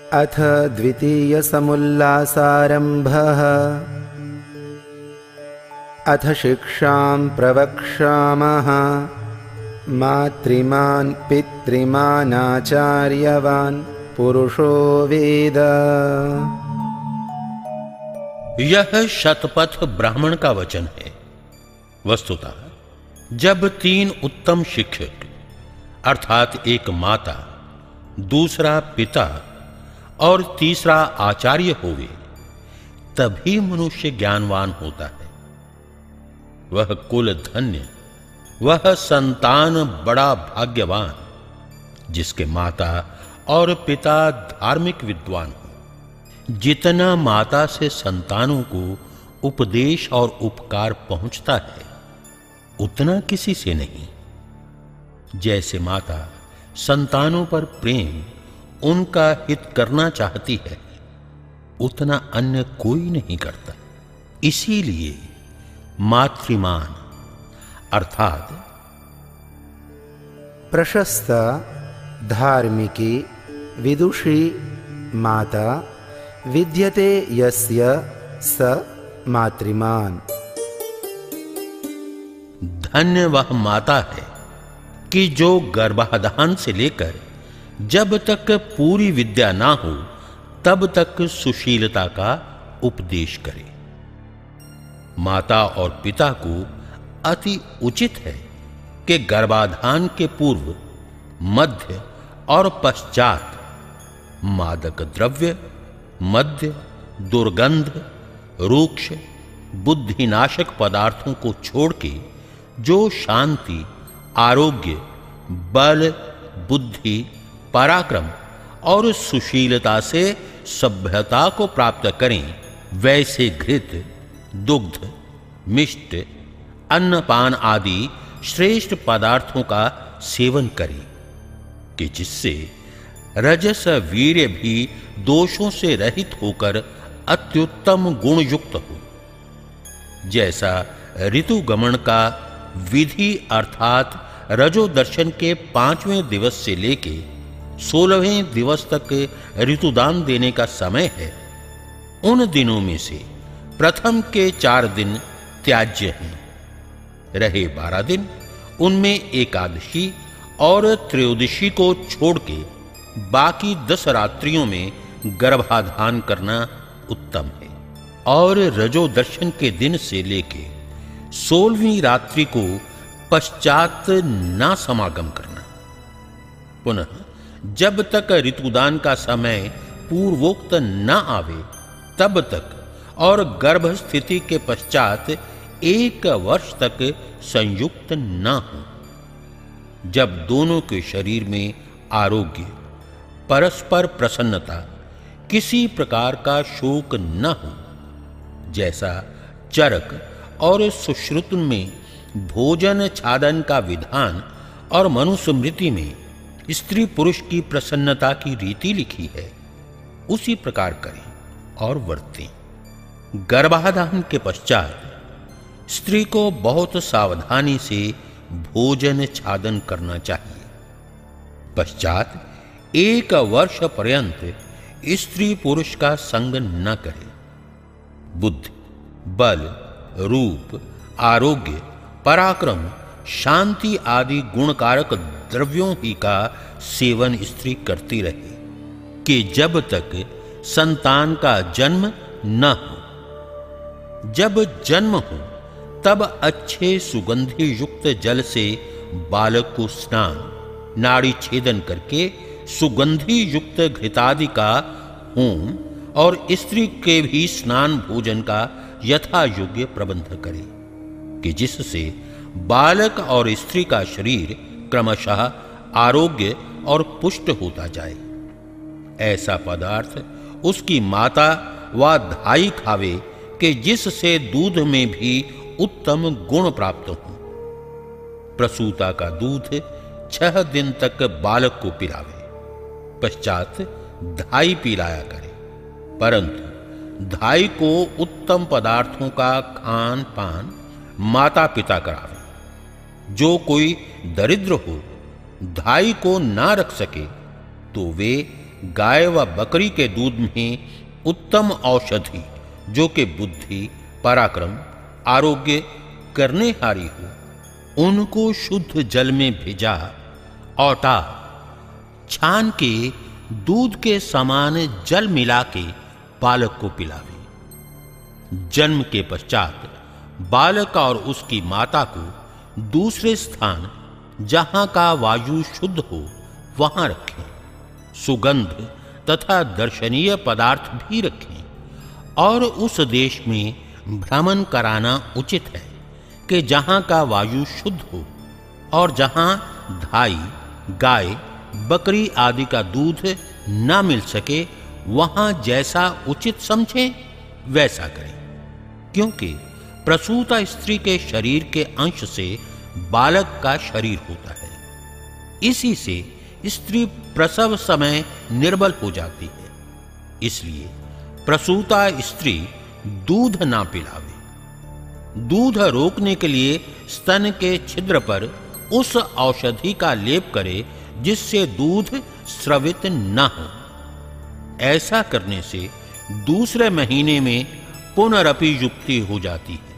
अथ द्वितीयसमुल्लासारम्भः। अथ शिक्षां प्रवक्ष्यामः। मातृमान् पितृमानाचार्यवान् पुरुषो वेद। यह शतपथ ब्राह्मण का वचन है। वस्तुतः जब तीन उत्तम शिक्षक अर्थात एक माता, दूसरा पिता और तीसरा आचार्य होवे, तभी मनुष्य ज्ञानवान होता है। वह कुल धन्य, वह संतान बड़ा भाग्यवान, जिसके माता और पिता धार्मिक विद्वान हो। जितना माता से संतानों को उपदेश और उपकार पहुंचता है, उतना किसी से नहीं। जैसे माता संतानों पर प्रेम, उनका हित करना चाहती है, उतना अन्य कोई नहीं करता। इसीलिए मातृमान अर्थात प्रशस्त, धार्मिकी, विदुषी माता विद्यते यस्य स मातृमान। धन्य वह माता है कि जो गर्भाधान से लेकर जब तक पूरी विद्या ना हो तब तक सुशीलता का उपदेश करे। माता और पिता को अति उचित है कि गर्भाधान के पूर्व, मध्य और पश्चात मादक द्रव्य, मद्य, दुर्गंध, रूक्ष, बुद्धिनाशक पदार्थों को छोड़ के जो शांति, आरोग्य, बल, बुद्धि, पराक्रम और सुशीलता से सभ्यता को प्राप्त करें, वैसे घृत, दुग्ध, मिष्ट, अन्नपान आदि श्रेष्ठ पदार्थों का सेवन करें कि जिससे रजस वीर्य भी दोषों से रहित होकर अत्युत्तम गुण युक्त हो। जैसा ऋतुगमन का विधि अर्थात रजो दर्शन के 5वें दिवस से लेके 16वें दिवस तक ऋतुदान देने का समय है, उन दिनों में से प्रथम के 4 दिन त्याज्य हैं। रहे 12 दिन, उनमें एकादशी और त्रयोदशी को छोड़ के बाकी 10 रात्रियों में गर्भाधान करना उत्तम है। और रजो दर्शन के दिन से लेके 16वीं रात्रि को पश्चात ना समागम करना। पुनः जब तक ऋतुदान का समय पूर्वोक्त न आवे तब तक और गर्भ स्थिति के पश्चात 1 वर्ष तक संयुक्त न हो। जब दोनों के शरीर में आरोग्य, परस्पर प्रसन्नता, किसी प्रकार का शोक न हो, जैसा चरक और सुश्रुत में भोजन छादन का विधान और मनुस्मृति में स्त्री पुरुष की प्रसन्नता की रीति लिखी है, उसी प्रकार करें और वर्तें। गर्भाधान के पश्चात स्त्री को बहुत सावधानी से भोजन छादन करना चाहिए। पश्चात 1 वर्ष पर्यंत स्त्री पुरुष का संग न करे। बुद्धि, बल, रूप, आरोग्य, पराक्रम, शांति आदि गुणकारक द्रव्यों ही का सेवन स्त्री करती रहे कि जब तक संतान का जन्म न हो। जब जन्म हो तब अच्छे सुगंधि युक्त जल से बालक को स्नान, नाड़ी छेदन करके सुगंधि युक्त घृतादि का होम और स्त्री के भी स्नान भोजन का यथा योग्य प्रबंध करे कि जिससे बालक और स्त्री का शरीर क्रमशः आरोग्य और पुष्ट होता जाए। ऐसा पदार्थ उसकी माता व धाई खावे कि जिससे दूध में भी उत्तम गुण प्राप्त हो। प्रसूता का दूध 6 दिन तक बालक को पिलावे, पश्चात धाई पिलाया करे। परंतु धाई को उत्तम पदार्थों का खान पान माता पिता करावे। जो कोई दरिद्र हो, धाई को ना रख सके, तो वे गाय व बकरी के दूध में उत्तम औषधि जो कि बुद्धि, पराक्रम, आरोग्य करने हारी हो, उनको शुद्ध जल में भिजा औटा छान के दूध के समान जल मिला के बालक को पिलावे। जन्म के पश्चात बालक और उसकी माता को दूसरे स्थान जहां का वायु शुद्ध हो वहां रखें। सुगंध तथा दर्शनीय पदार्थ भी रखें और उस देश में भ्रमण कराना उचित है कि जहां का वायु शुद्ध हो और जहां धाई, गाय, बकरी आदि का दूध ना मिल सके वहां जैसा उचित समझें वैसा करें, क्योंकि प्रसूता स्त्री के शरीर के अंश से बालक का शरीर होता है। इसी से स्त्री प्रसव समय निर्बल हो जाती है, इसलिए प्रसूता स्त्री दूध ना पिलावे। दूध रोकने के लिए स्तन के छिद्र पर उस औषधि का लेप करे जिससे दूध स्रवित न हो। ऐसा करने से दूसरे महीने में पुनरपि युक्ति हो जाती है।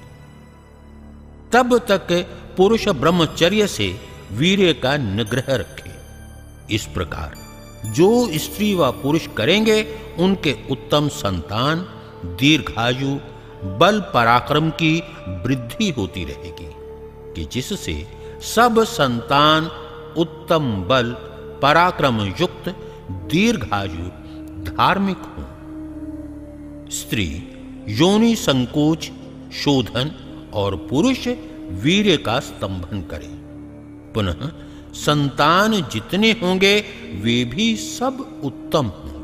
तब तक पुरुष ब्रह्मचर्य से वीर्य का निग्रह रखे। इस प्रकार जो स्त्री व पुरुष करेंगे उनके उत्तम संतान, दीर्घायु, बल पराक्रम की वृद्धि होती रहेगी कि जिससे सब संतान उत्तम बल पराक्रम युक्त, दीर्घायु, धार्मिक हो। स्त्री योनि संकोच, शोधन और पुरुष वीर्य का स्तंभन करे। पुनः संतान जितने होंगे वे भी सब उत्तम होंगे।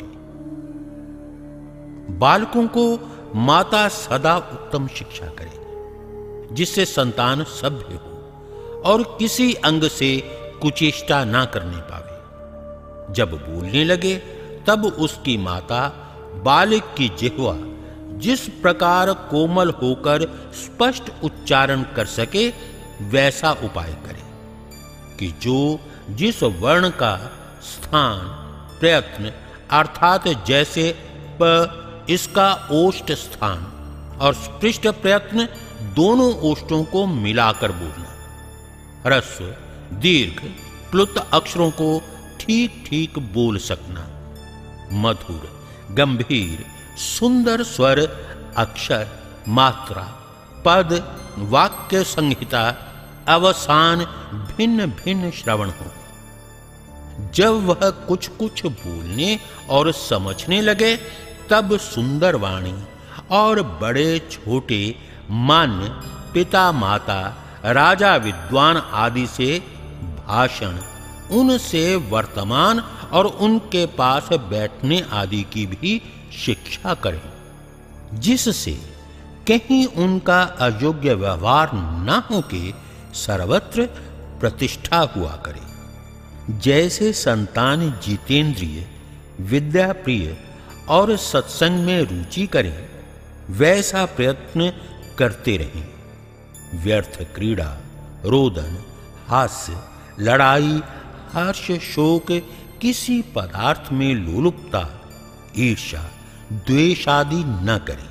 बालकों को माता सदा उत्तम शिक्षा करे जिससे संतान सभ्य हो और किसी अंग से कुचेष्टा ना करने पावे। जब बोलने लगे तब उसकी माता बालक की जिह्वा जिस प्रकार कोमल होकर स्पष्ट उच्चारण कर सके वैसा उपाय करे कि जो जिस वर्ण का स्थान, प्रयत्न अर्थात जैसे प इसका ओष्ठ स्थान और स्पृष्ट प्रयत्न दोनों ओष्ठों को मिलाकर बोलना, ह्रस्व, दीर्घ, प्लुत अक्षरों को ठीक ठीक बोल सकना, मधुर, गंभीर, सुंदर स्वर, अक्षर, मात्रा, पद, वाक्य संहिता, अवसान भिन्न भिन्न श्रवण हो। जब वह कुछ कुछ बोलने और समझने लगे तब सुंदर वाणी और बड़े छोटे मान्य पिता माता, राजा, विद्वान आदि से भाषण, उनसे वर्तमान और उनके पास बैठने आदि की भी शिक्षा करें, जिससे कहीं उनका अयोग्य व्यवहार न हो के सर्वत्र प्रतिष्ठा हुआ करे। जैसे संतान जितेंद्रिय, विद्या प्रिय और सत्संग में रुचि करें वैसा प्रयत्न करते रहें। व्यर्थ क्रीड़ा, रोदन, हास्य, लड़ाई, हर्ष, शोक, किसी पदार्थ में लोलुपता, ईर्ष्या, द्वेष आदि न करें।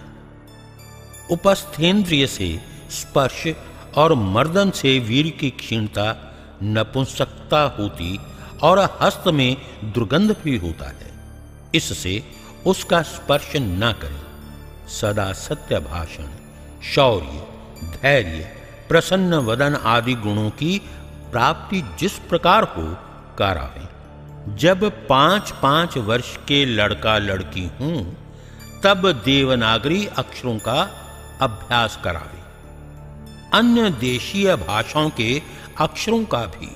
उपस्थेंद्रिय से स्पर्श और मर्दन से वीर की क्षीणता, नपुंसकता होती और हस्त में दुर्गंध भी होता है, इससे उसका स्पर्श न करें। सदा सत्य भाषण, शौर्य, धैर्य, प्रसन्न वदन आदि गुणों की प्राप्ति जिस प्रकार हो करावें। जब 5-5 वर्ष के लड़का लड़की हों तब देवनागरी अक्षरों का अभ्यास करावे, अन्य देशीय भाषाओं के अक्षरों का भी।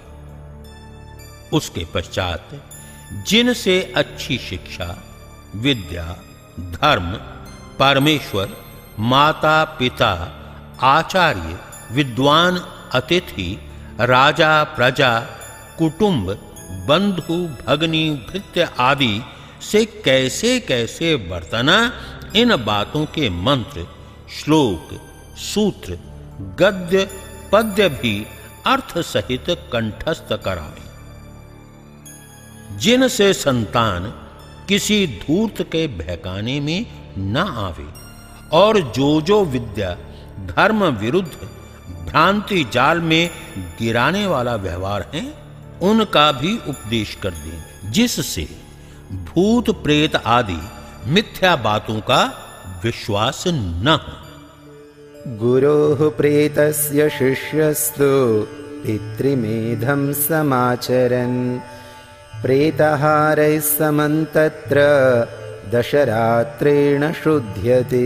उसके पश्चात जिनसे अच्छी शिक्षा, विद्या, धर्म, परमेश्वर, माता पिता, आचार्य, विद्वान, अतिथि, राजा, प्रजा, कुटुंब, बंधु, भगनी, भृत्य आदि से कैसे कैसे बरतना, इन बातों के मंत्र, श्लोक, सूत्र, गद्य, पद्य भी अर्थ सहित कंठस्थ करावें। जिनसे संतान किसी धूर्त के बहकाने में न आवे और जो विद्या धर्म विरुद्ध भ्रांति जाल में गिराने वाला व्यवहार है उनका भी उपदेश कर दें, जिससे भूत प्रेत आदि मिथ्या बातों का विश्वास न हो। गुरोः प्रेतस्य शिष्यस्तु पितृमेधं समाचरन् प्रेताहारैः समं तत्र दशरात्रेण शुध्यते।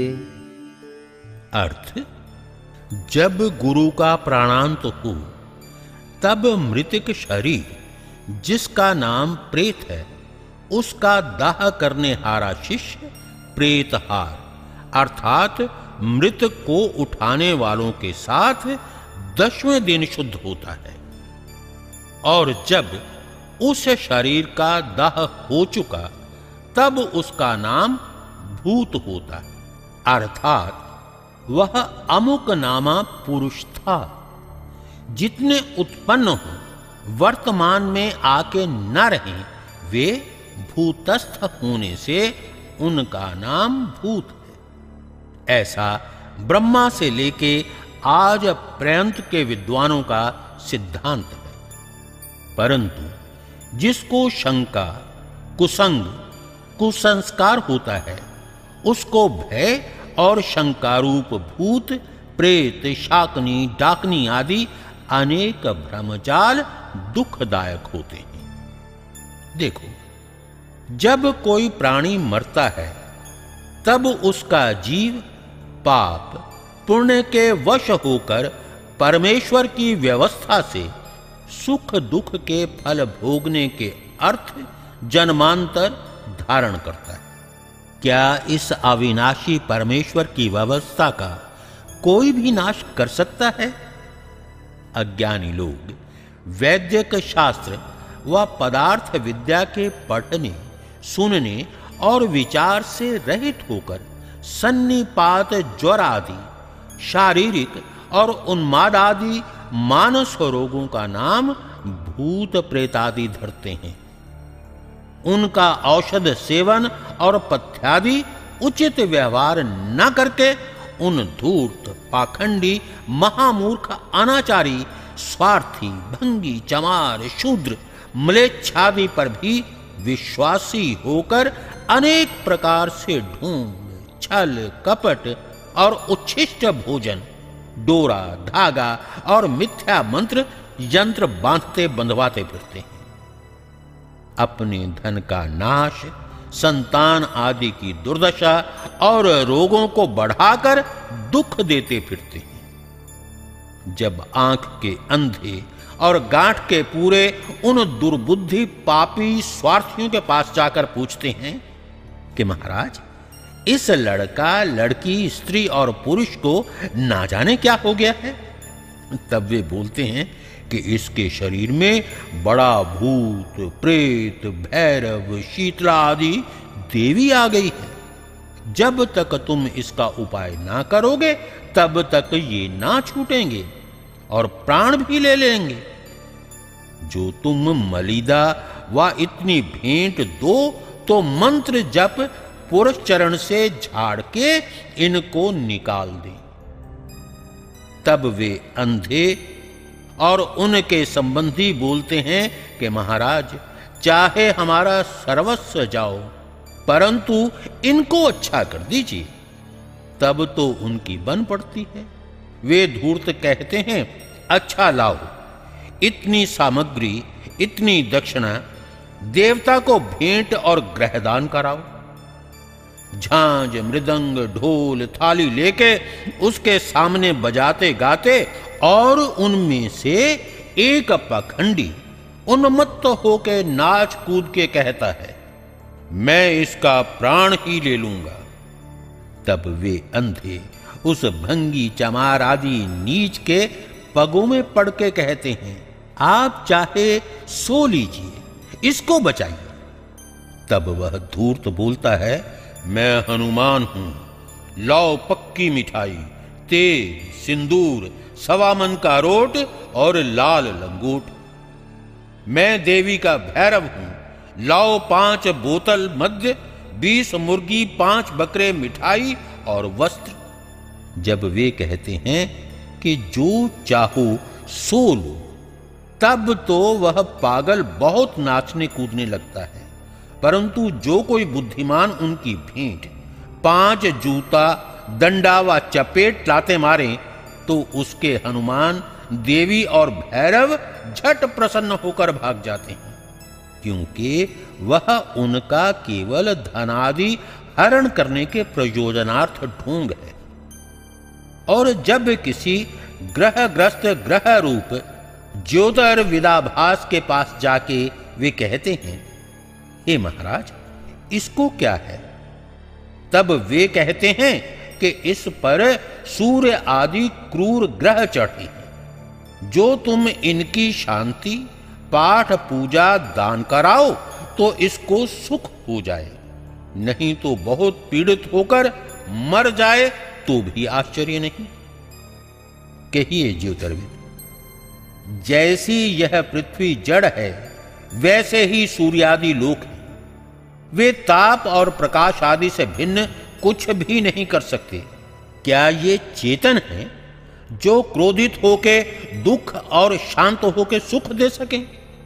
अर्थ, जब गुरु का प्राणांत हो तब मृतिक शरीर जिसका नाम प्रेत है उसका दाह करने हारा शिष्य प्रेतहार अर्थात मृत को उठाने वालों के साथ 10वें दिन शुद्ध होता है। और जब उस शरीर का दाह हो चुका तब उसका नाम भूत होता है, अर्थात वह अमुक नामा पुरुष था। जितने उत्पन्न हो वर्तमान में आके न रहें वे भूतस्थ होने से उनका नाम भूत है। ऐसा ब्रह्मा से लेके आज पर्यंत के विद्वानों का सिद्धांत है। परंतु जिसको शंका कुसंग कुसंस्कार होता है उसको भय और शंकारूप भूत प्रेत शाकनी डाकनी आदि अनेक भ्रमजाल दुखदायक होते हैं। देखो, जब कोई प्राणी मरता है तब उसका जीव पाप पुण्य के वश होकर परमेश्वर की व्यवस्था से सुख दुख के फल भोगने के अर्थ जन्मांतर धारण करता है। क्या इस अविनाशी परमेश्वर की व्यवस्था का कोई भी नाश कर सकता है? अज्ञानी लोग वैद्यक शास्त्र व पदार्थ विद्या के पढ़ने सुनने और विचार से रहित होकर सन्निपात ज्वर आदि शारीरिक और उन्माद आदि मानस रोगों का नाम भूत प्रेतादि धरते हैं। उनका औषध सेवन और पथ्यादि उचित व्यवहार न करके उन धूर्त पाखंडी महामूर्ख अनाचारी स्वार्थी भंगी चमार शूद्र म्लेच्छादि पर भी विश्वासी होकर अनेक प्रकार से ढोंग छल कपट और उच्छिष्ट भोजन डोरा धागा और मिथ्या मंत्र यंत्र बांधते बंधवाते फिरते हैं। अपने धन का नाश संतान आदि की दुर्दशा और रोगों को बढ़ाकर दुख देते फिरते हैं। जब आंख के अंधे और गांठ के पूरे उन दुर्बुद्धि पापी स्वार्थियों के पास जाकर पूछते हैं कि महाराज इस लड़का लड़की स्त्री और पुरुष को ना जाने क्या हो गया है, तब वे बोलते हैं कि इसके शरीर में बड़ा भूत प्रेत भैरव शीतला आदि देवी आ गई है। जब तक तुम इसका उपाय ना करोगे तब तक ये ना छूटेंगे और प्राण भी ले लेंगे। जो तुम मलिदा व इतनी भेंट दो तो मंत्र जप पुरुष चरण से झाड़ के इनको निकाल दे। तब वे अंधे और उनके संबंधी बोलते हैं कि महाराज चाहे हमारा सर्वस्व जाओ परंतु इनको अच्छा कर दीजिए। तब तो उनकी बन पड़ती है। वे धूर्त कहते हैं अच्छा लाओ, इतनी सामग्री इतनी दक्षिणा देवता को भेंट और ग्रहदान कराओ। झांझ मृदंग ढोल थाली लेके उसके सामने बजाते गाते और उनमें से एक पाखंडी उन्मत्त होके नाच कूद के कहता है मैं इसका प्राण ही ले लूंगा। तब वे अंधे उस भंगी चमार आदि नीच के पगों में पड़ के कहते हैं आप चाहे सो लीजिए, इसको बचाइए। तब वह धूर्त बोलता है मैं हनुमान हूं, लाओ पक्की मिठाई तेल सिंदूर सवा मन का रोट और लाल लंगोट। मैं देवी का भैरव हूं, लाओ 5 बोतल मद्य, 20 मुर्गी, 5 बकरे मिठाई और वस्त्र। जब वे कहते हैं कि जो चाहो सो लो, तब तो वह पागल बहुत नाचने कूदने लगता है। परंतु जो कोई बुद्धिमान उनकी भेंट 5 जूता, दंडा व चपेट लाते मारे, तो उसके हनुमान, देवी और भैरव झट प्रसन्न होकर भाग जाते हैं, क्योंकि वह उनका केवल धनादि हरण करने के प्रयोजनार्थ ढोंग है। और जब किसी ग्रहग्रस्त ग्रह रूप ज्योतिर्विदाभास के पास जाके वे कहते हैं, हे महाराज, इसको क्या है? तब वे कहते हैं कि इस पर सूर्य आदि क्रूर ग्रह चढ़े हैं। जो तुम इनकी शांति, पाठ, पूजा, दान कराओ तो इसको सुख हो जाए, नहीं तो बहुत पीड़ित होकर मर जाए तो भी आश्चर्य नहीं। कहिए ज्योतिर्विद, जैसी यह पृथ्वी जड़ है, वैसे ही सूर्यादि लोक है। वे ताप और प्रकाश आदि से भिन्न कुछ भी नहीं कर सकते। क्या ये चेतन है जो क्रोधित होके दुख और शांत होके सुख दे सके?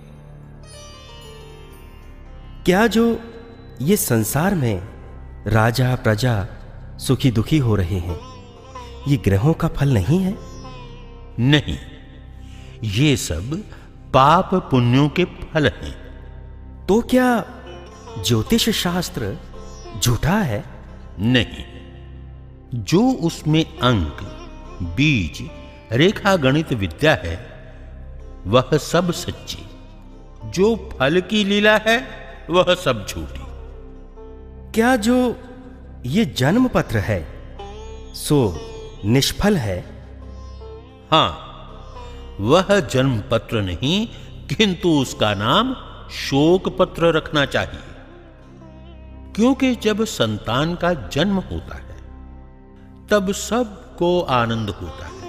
क्या जो ये संसार में राजा प्रजा सुखी दुखी हो रहे हैं, ये ग्रहों का फल नहीं है? नहीं, ये सब पाप पुण्यों के फल हैं। तो क्या ज्योतिष शास्त्र झूठा है? नहीं, जो उसमें अंक, बीज, रेखा गणित विद्या है, वह सब सच्ची। जो फल की लीला है, वह सब झूठी। क्या जो ये जन्म पत्र है, सो निष्फल है? हां, वह जन्म पत्र नहीं, किंतु उसका नाम शोक पत्र रखना चाहिए। क्योंकि जब संतान का जन्म होता है, तब सबको आनंद होता है,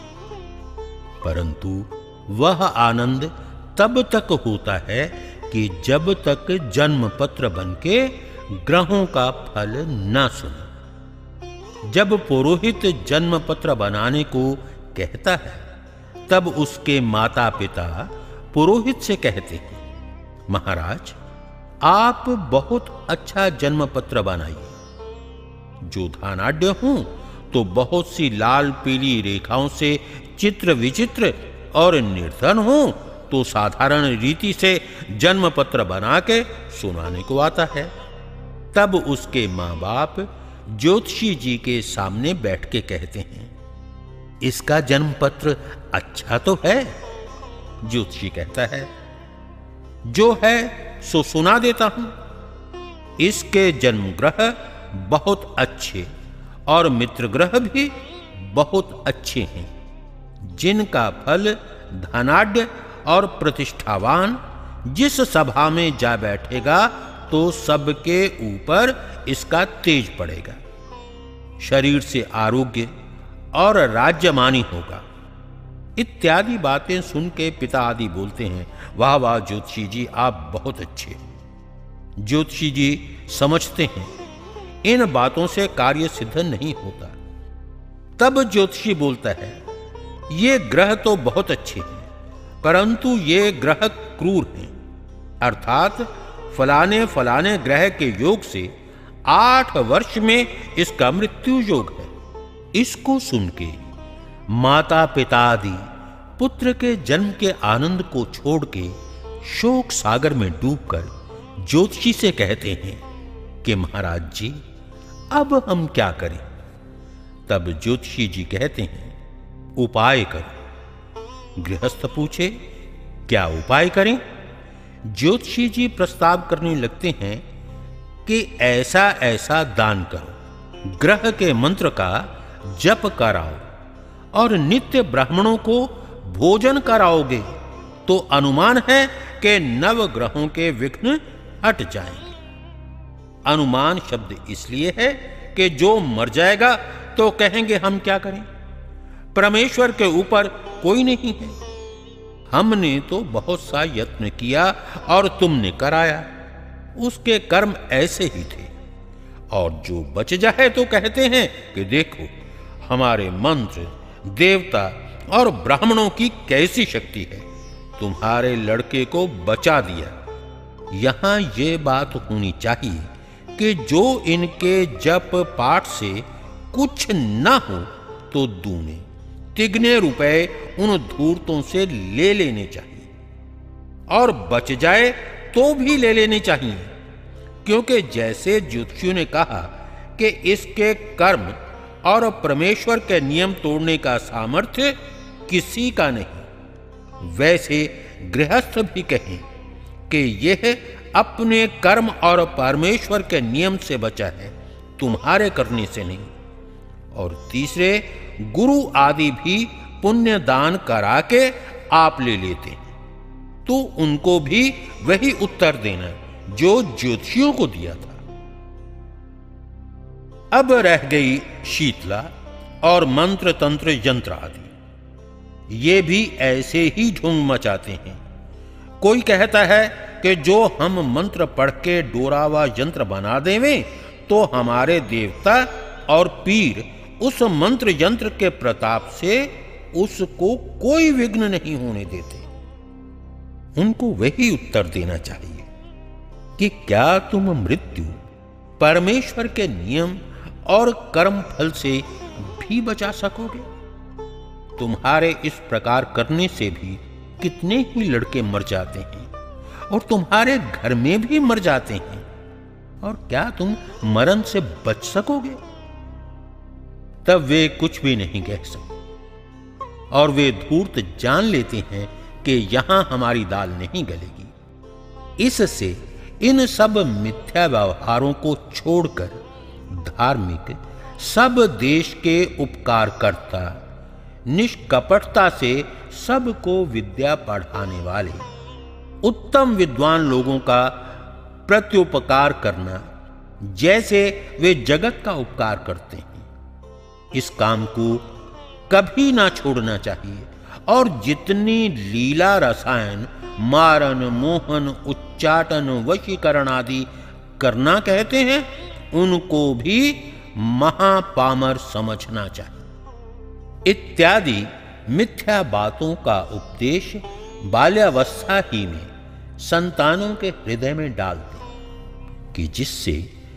परंतु वह आनंद तब तक होता है कि जब तक जन्म पत्र बनके ग्रहों का फल न सुने। जब पुरोहित जन्म पत्र बनाने को कहता है, तब उसके माता पिता पुरोहित से कहते हैं, महाराज, आप बहुत अच्छा जन्म पत्र बनाइए। जो धनाढ्य हूं तो बहुत सी लाल पीली रेखाओं से चित्र विचित्र, और निर्धन हूं तो साधारण रीति से जन्म पत्र बना के सुनाने को आता है। तब उसके मां बाप ज्योतिषी जी के सामने बैठ के कहते हैं, इसका जन्म पत्र अच्छा तो है? ज्योतिषी कहता है, जो है सो सुना देता हूं। इसके जन्म ग्रह बहुत अच्छे और मित्र ग्रह भी बहुत अच्छे हैं, जिनका फल धनाढ्य और प्रतिष्ठावान जिस सभा में जा बैठेगा तो सबके ऊपर इसका तेज पड़ेगा, शरीर से आरोग्य और राज्यमानी होगा। इत्यादि बातें सुन के पिता आदि बोलते हैं, वाह वाह ज्योतिषी जी, आप बहुत अच्छे। ज्योतिषी जी समझते हैं इन बातों से कार्य सिद्ध नहीं होता। तब ज्योतिषी बोलता है, ये ग्रह तो बहुत अच्छे हैं, परंतु ये ग्रह क्रूर हैं, अर्थात फलाने फलाने ग्रह के योग से 8 वर्ष में इसका मृत्यु योग है। इसको सुन के माता पिता आदि पुत्र के जन्म के आनंद को छोड़ के शोक सागर में डूबकर ज्योतिषी से कहते हैं कि महाराज जी, अब हम क्या करें? तब ज्योतिषी जी कहते हैं, उपाय करो। गृहस्थ पूछे, क्या उपाय करें? ज्योतिषी जी प्रस्ताव करने लगते हैं कि ऐसा ऐसा दान करो, ग्रह के मंत्र का जप कराओ और नित्य ब्राह्मणों को भोजन कराओगे तो अनुमान है कि 9 ग्रहों के विघ्न हट जाएंगे। अनुमान शब्द इसलिए है कि जो मर जाएगा तो कहेंगे हम क्या करें, परमेश्वर के ऊपर कोई नहीं है। हमने तो बहुत सा यत्न किया और तुमने कराया, उसके कर्म ऐसे ही थे। और जो बच जाए तो कहते हैं कि देखो हमारे मंत्र, देवता और ब्राह्मणों की कैसी शक्ति है, तुम्हारे लड़के को बचा दिया। यहां ये बात होनी चाहिए कि जो इनके जप पाठ से कुछ ना हो तो दूने तिगने रुपए उन धूर्तों से ले लेने चाहिए, और बच जाए तो भी ले लेने चाहिए, क्योंकि जैसे ज्योतिषियों ने कहा कि इसके कर्म और परमेश्वर के नियम तोड़ने का सामर्थ्य किसी का नहीं, वैसे गृहस्थ भी कहें कि यह अपने कर्म और परमेश्वर के नियम से बचा है, तुम्हारे करने से नहीं। और तीसरे, गुरु आदि भी पुण्य दान करा के आप ले लेते हैं, तो उनको भी वही उत्तर देना जो ज्योतिषियों को दिया था। अब रह गई शीतला और मंत्र तंत्र यंत्र आदि, ये भी ऐसे ही झुंड मचाते हैं। कोई कहता है कि जो हम मंत्र पढ़ के डोरावा यंत्र बना देवें तो हमारे देवता और पीर उस मंत्र यंत्र के प्रताप से उसको कोई विघ्न नहीं होने देते। उनको वही उत्तर देना चाहिए कि क्या तुम मृत्यु, परमेश्वर के नियम और कर्म फल से भी बचा सकोगे? तुम्हारे इस प्रकार करने से भी कितने ही लड़के मर जाते हैं और तुम्हारे घर में भी मर जाते हैं, और क्या तुम मरण से बच सकोगे? तब वे कुछ भी नहीं कह सकते, और वे धूर्त जान लेते हैं कि यहां हमारी दाल नहीं गलेगी। इससे इन सब मिथ्या व्यवहारों को छोड़कर धार्मिक, सब देश के उपकारकर्ता, निष्कपटता से सबको विद्या पढ़ाने वाले उत्तम विद्वान लोगों का प्रत्युपकार करना, जैसे वे जगत का उपकार करते हैं, इस काम को कभी ना छोड़ना चाहिए। और जितनी लीला रसायन, मारन, मोहन, उच्चाटन, वशीकरण आदि करना कहते हैं, उनको भी महापामर समझना चाहिए। इत्यादि मिथ्या बातों का उपदेश बाल्यावस्था ही में संतानों के हृदय में डालते कि जिससे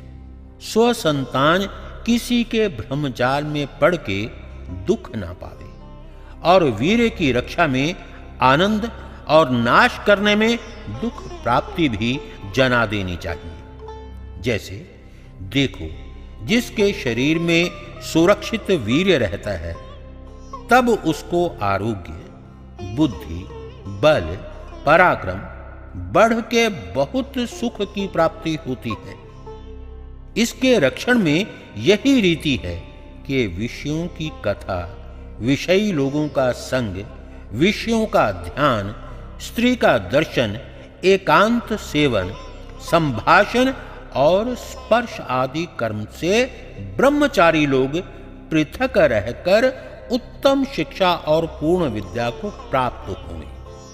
स्वसंतान किसी के भ्रमजाल में पड़ के दुख ना पावे, और वीर्य की रक्षा में आनंद और नाश करने में दुख प्राप्ति भी जना देनी चाहिए। जैसे देखो, जिसके शरीर में सुरक्षित वीर्य रहता है, तब उसको आरोग्य, बुद्धि, बल, पराक्रम बढ़ के बहुत सुख की प्राप्ति होती है। इसके रक्षण में यही रीति है कि विषयों की कथा, विषयी लोगों का संग, विषयों का ध्यान, स्त्री का दर्शन, एकांत सेवन, संभाषण और स्पर्श आदि कर्म से ब्रह्मचारी लोग पृथक रहकर उत्तम शिक्षा और पूर्ण विद्या को प्राप्त होंगे।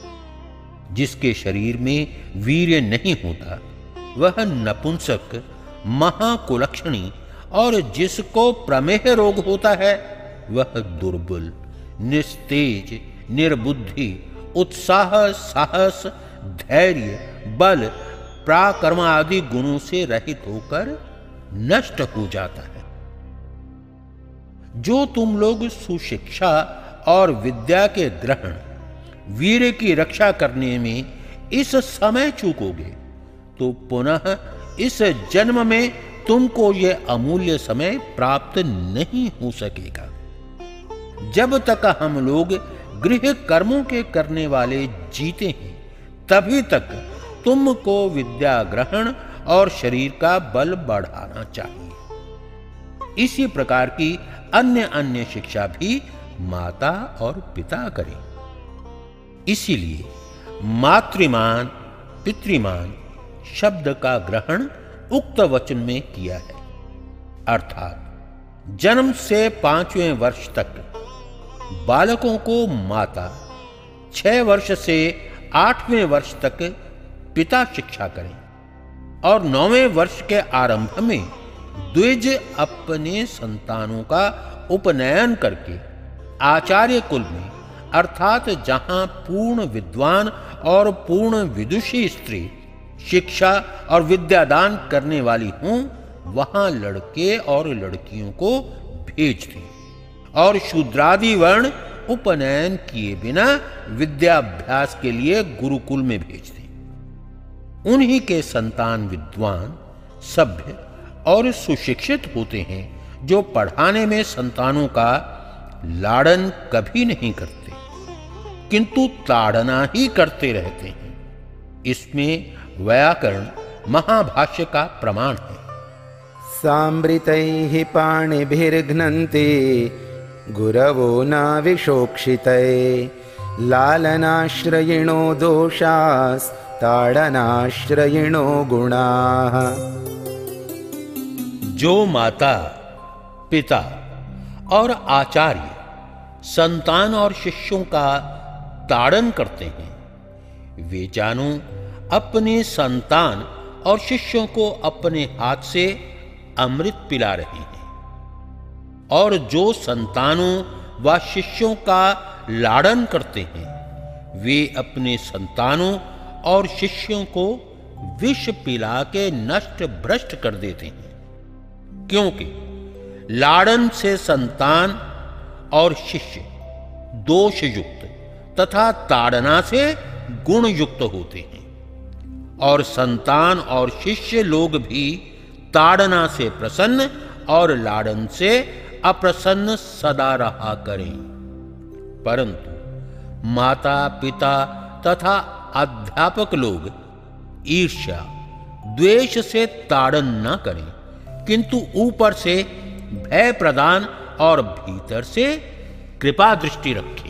जिसके शरीर में वीर्य नहीं होता, वह नपुंसक, महाकुलक्षणी, और जिसको प्रमेह रोग होता है, वह दुर्बल, निस्तेज, निर्बुद्धि, उत्साह, साहस, धैर्य, बल, पराक्रम आदि गुणों से रहित होकर नष्ट हो जाता है। जो तुम लोग सुशिक्षा और विद्या के ग्रहण, वीर्य की रक्षा करने में इस समय चूकोगे, तो पुनः इस जन्म में तुमको यह अमूल्य समय प्राप्त नहीं हो सकेगा। जब तक हम लोग गृह कर्मों के करने वाले जीते हैं, तभी तक तुमको विद्या ग्रहण और शरीर का बल बढ़ाना चाहिए। इसी प्रकार की अन्य अन्य शिक्षा भी माता और पिता करें। इसीलिए मातृमान, पितृमान शब्द का ग्रहण उक्त वचन में किया है, अर्थात जन्म से 5वें वर्ष तक बालकों को माता, 6 वर्ष से 8वें वर्ष तक पिता शिक्षा करें, और 9वें वर्ष के आरंभ में द्विज अपने संतानों का उपनयन करके आचार्य कुल में, अर्थात जहां पूर्ण विद्वान और पूर्ण विदुषी स्त्री शिक्षा और विद्यादान करने वाली हों, वहां लड़के और लड़कियों को भेजती और शूद्रादि वर्ण उपनयन किए बिना विद्याभ्यास के लिए गुरुकुल में भेजती। उन्हीं के संतान विद्वान, सभ्य और सुशिक्षित होते हैं, जो पढ़ाने में संतानों का लाड़न कभी नहीं करते, किंतु ताड़ना ही करते रहते हैं। इसमें व्याकरण महाभाष्य का प्रमाण है। सांवृतैः पाणिभिर्घ्नन्ति गुरवो नाविशोक्षितये, लालनाश्रयिणो दोषास्ताडनाश्रयिणो गुणाः। जो माता, पिता और आचार्य संतान और शिष्यों का ताड़न करते हैं, वे जानो अपने संतान और शिष्यों को अपने हाथ से अमृत पिला रहे हैं। और जो संतानों व शिष्यों का लाड़न करते हैं, वे अपने संतानों और शिष्यों को विष पिला के नष्ट भ्रष्ट कर देते हैं, क्योंकि लाड़न से संतान और शिष्य दोष युक्त तथा ताड़ना से गुण युक्त होते हैं। और संतान और शिष्य लोग भी ताड़ना से प्रसन्न और लाड़न से अप्रसन्न सदा रहा करें, परंतु माता पिता तथा अध्यापक लोग ईर्ष्या द्वेष से ताड़न न करें, किंतु ऊपर से भय प्रदान और भीतर से कृपा दृष्टि रखें।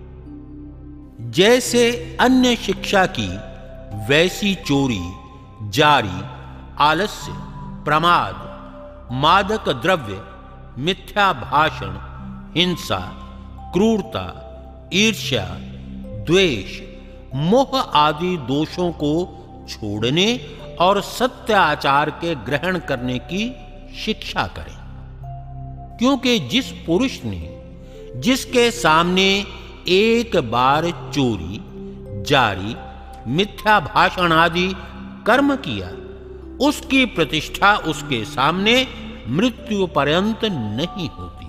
जैसे अन्य शिक्षा की वैसी चोरी, जारी, आलस्य, प्रमाद, मादक द्रव्य, मिथ्या भाषण, हिंसा, क्रूरता, ईर्ष्या, द्वेष, मोह आदि दोषों को छोड़ने और सत्य आचार के ग्रहण करने की शिक्षा करें। क्योंकि जिस पुरुष ने जिसके सामने एक बार चोरी, जारी, मिथ्या भाषण आदि कर्म किया, उसकी प्रतिष्ठा उसके सामने मृत्यु पर्यंत नहीं होती।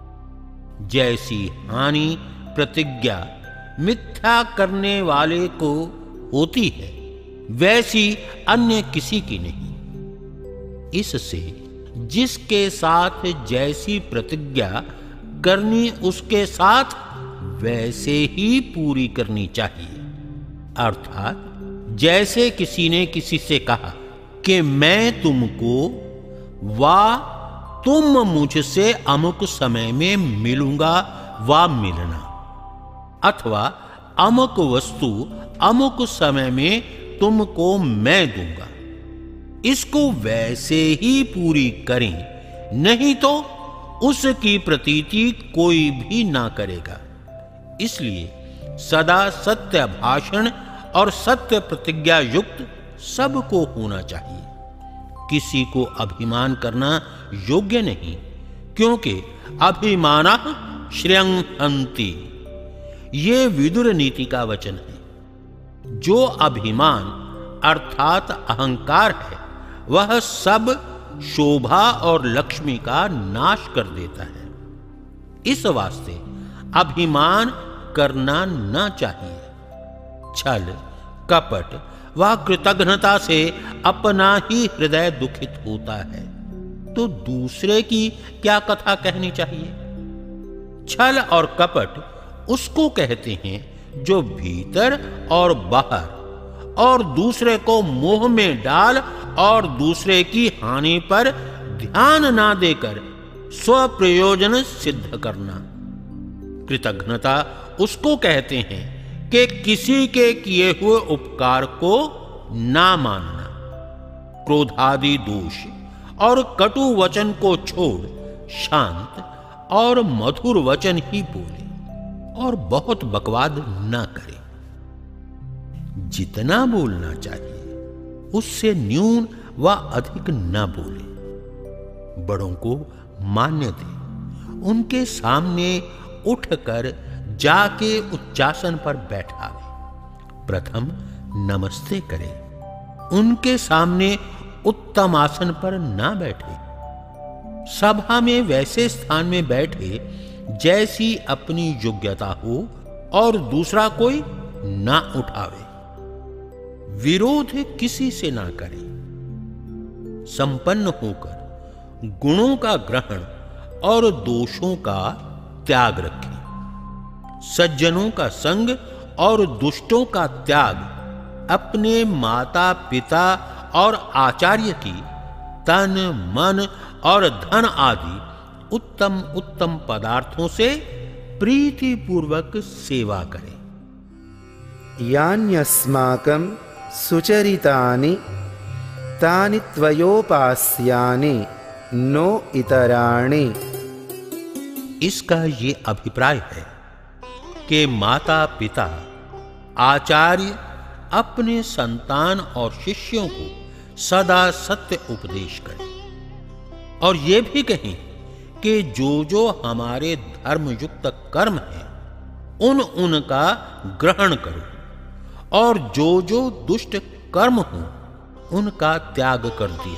जैसी हानि प्रतिज्ञा मिथ्या करने वाले को होती है, वैसी अन्य किसी की नहीं। इससे जिसके साथ जैसी प्रतिज्ञा करनी, उसके साथ वैसे ही पूरी करनी चाहिए। अर्थात जैसे किसी ने किसी से कहा कि मैं तुमको वा तुम मुझसे अमुक समय में मिलूंगा वा मिलना, अथवा अमुक वस्तु अमुक समय में तुमको मैं दूंगा, इसको वैसे ही पूरी करें, नहीं तो उसकी प्रतीति कोई भी ना करेगा। इसलिए सदा सत्य भाषण और सत्य प्रतिज्ञा युक्त सबको होना चाहिए। किसी को अभिमान करना योग्य नहीं, क्योंकि अभिमानः श्रेयं हन्ति, ये विदुर नीति का वचन है। जो अभिमान अर्थात अहंकार है, वह सब शोभा और लक्ष्मी का नाश कर देता है। इस वास्ते अभिमान करना न चाहिए। छल, कपट व कृतघ्नता से अपना ही हृदय दुखित होता है, तो दूसरे की क्या कथा कहनी चाहिए। छल और कपट उसको कहते हैं जो भीतर और बाहर और दूसरे को मोह में डाल और दूसरे की हानि पर ध्यान ना देकर स्वप्रयोजन सिद्ध करना। कृतघ्नता उसको कहते हैं कि किसी के किए हुए उपकार को ना मानना। क्रोधादि दोष और कटु वचन को छोड़ शांत और मधुर वचन ही बोले और बहुत बकवाद ना करे। जितना बोलना चाहिए उससे न्यून व अधिक न बोले। बड़ों को मान्य दे, उनके सामने उठकर जाके उच्चासन पर बैठावे। प्रथम नमस्ते करे, उनके सामने उत्तम आसन पर ना बैठे। सभा में वैसे स्थान में बैठे जैसी अपनी योग्यता हो और दूसरा कोई ना उठावे। विरोध किसी से ना करे। संपन्न होकर गुणों का ग्रहण और दोषों का त्याग रखे। सज्जनों का संग और दुष्टों का त्याग अपने माता पिता और आचार्य की तन मन और धन आदि उत्तम उत्तम पदार्थों से प्रीति पूर्वक सेवा करें। यान्यस्माकं सुचरितानि तानि त्वयोपास्यानि नो इतराणि। इसका ये अभिप्राय है कि माता पिता आचार्य अपने संतान और शिष्यों को सदा सत्य उपदेश करें और ये भी कहें कि जो हमारे धर्मयुक्त कर्म हैं उनका ग्रहण करो और जो दुष्ट कर्म हो उनका त्याग कर दिया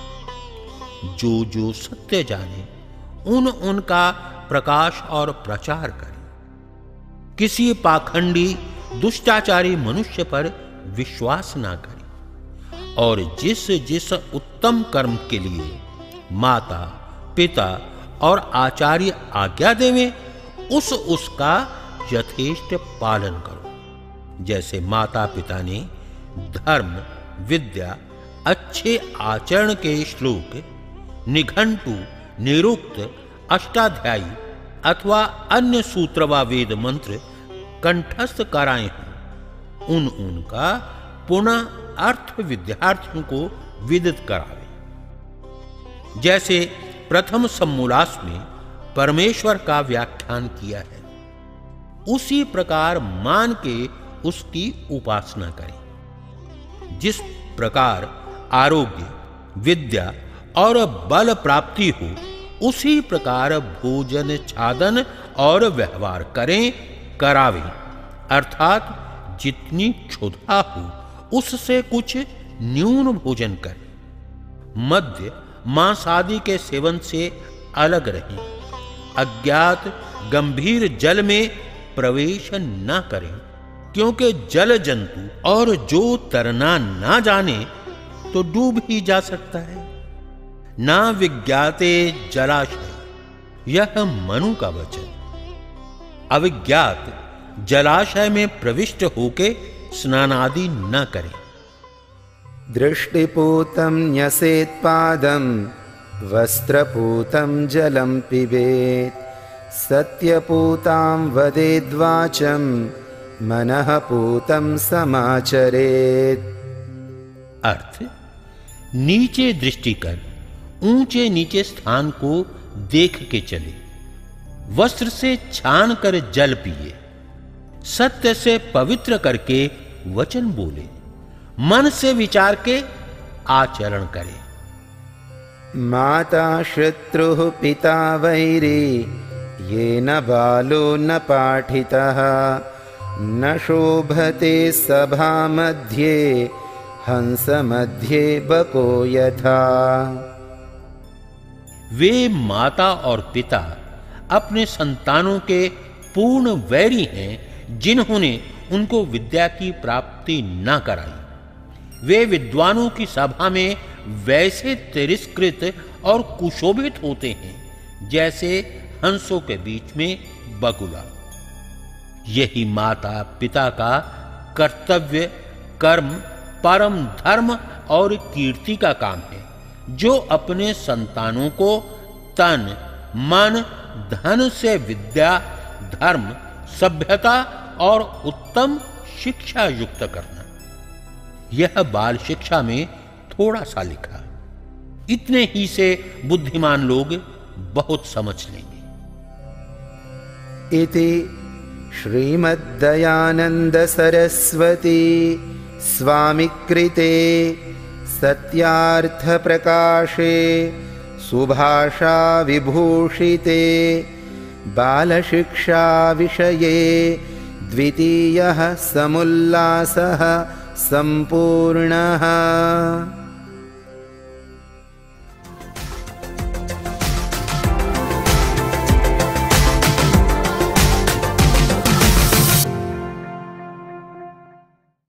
करो। जो सत्य जाने उनका प्रकाश और प्रचार करें। किसी पाखंडी दुष्टाचारी मनुष्य पर विश्वास ना करें और जिस उत्तम कर्म के लिए माता पिता और आचार्य आज्ञा देवें उसका यथेष्ट पालन करो। जैसे माता पिता ने धर्म विद्या अच्छे आचरण के श्लोक निघंटु निरुक्त अष्टाध्यायी अथवा अन्य सूत्र व वेद मंत्र कंठस्थ कराए हों उनका पुनः अर्थ विद्यार्थियों को विदित करावे। जैसे प्रथम सम्मूलास में परमेश्वर का व्याख्यान किया है उसी प्रकार मान के उसकी उपासना करें। जिस प्रकार आरोग्य विद्या और बल प्राप्ति हो उसी प्रकार भोजन छादन और व्यवहार करें करावें, अर्थात जितनी क्षुधा हो उससे कुछ न्यून भोजन करें। मद्य मांस आदि के सेवन से अलग रहें। अज्ञात गंभीर जल में प्रवेश न करें क्योंकि जल जंतु और जो तरना ना जाने तो डूब ही जा सकता है। ना विज्ञाते जलाशय, यह मनु का वचन। अविज्ञात जलाशय में प्रविष्ट होके स्नान आदि न करें। दृष्टिपूतं न्यसेत् पादं वस्त्रपूतं जलं पिबेत् सत्यपूतां वदेद्वाचं मनःपूतं समाचरेत्। अर्थ, नीचे दृष्टि कर ऊंचे नीचे स्थान को देख के चले, वस्त्र से छान कर जल पिए, सत्य से पवित्र करके वचन बोले, मन से विचार के आचरण करे। माता शत्रुः पिता वैरी येन बालो न पाठितः न शोभते सभा मध्ये हंस मध्ये बको यथा। वे माता और पिता अपने संतानों के पूर्ण वैरी हैं जिन्होंने उनको विद्या की प्राप्ति न कराई। वे विद्वानों की सभा में वैसे तिरस्कृत और कुशोभित होते हैं जैसे हंसों के बीच में बगुला। यही माता पिता का कर्तव्य कर्म परम धर्म और कीर्ति का काम है जो अपने संतानों को तन मन धन से विद्या धर्म सभ्यता और उत्तम शिक्षा युक्त करना। यह बाल शिक्षा में थोड़ा सा लिखा, इतने ही से बुद्धिमान लोग बहुत समझ लेंगे। इति श्रीमद्दयानंद सरस्वती स्वामिकृते सत्यार्थप्रकाशे सुभाषा विभूषिते बालशिक्षाविषये द्वितीयः समुल्लासः सम्पूर्णः।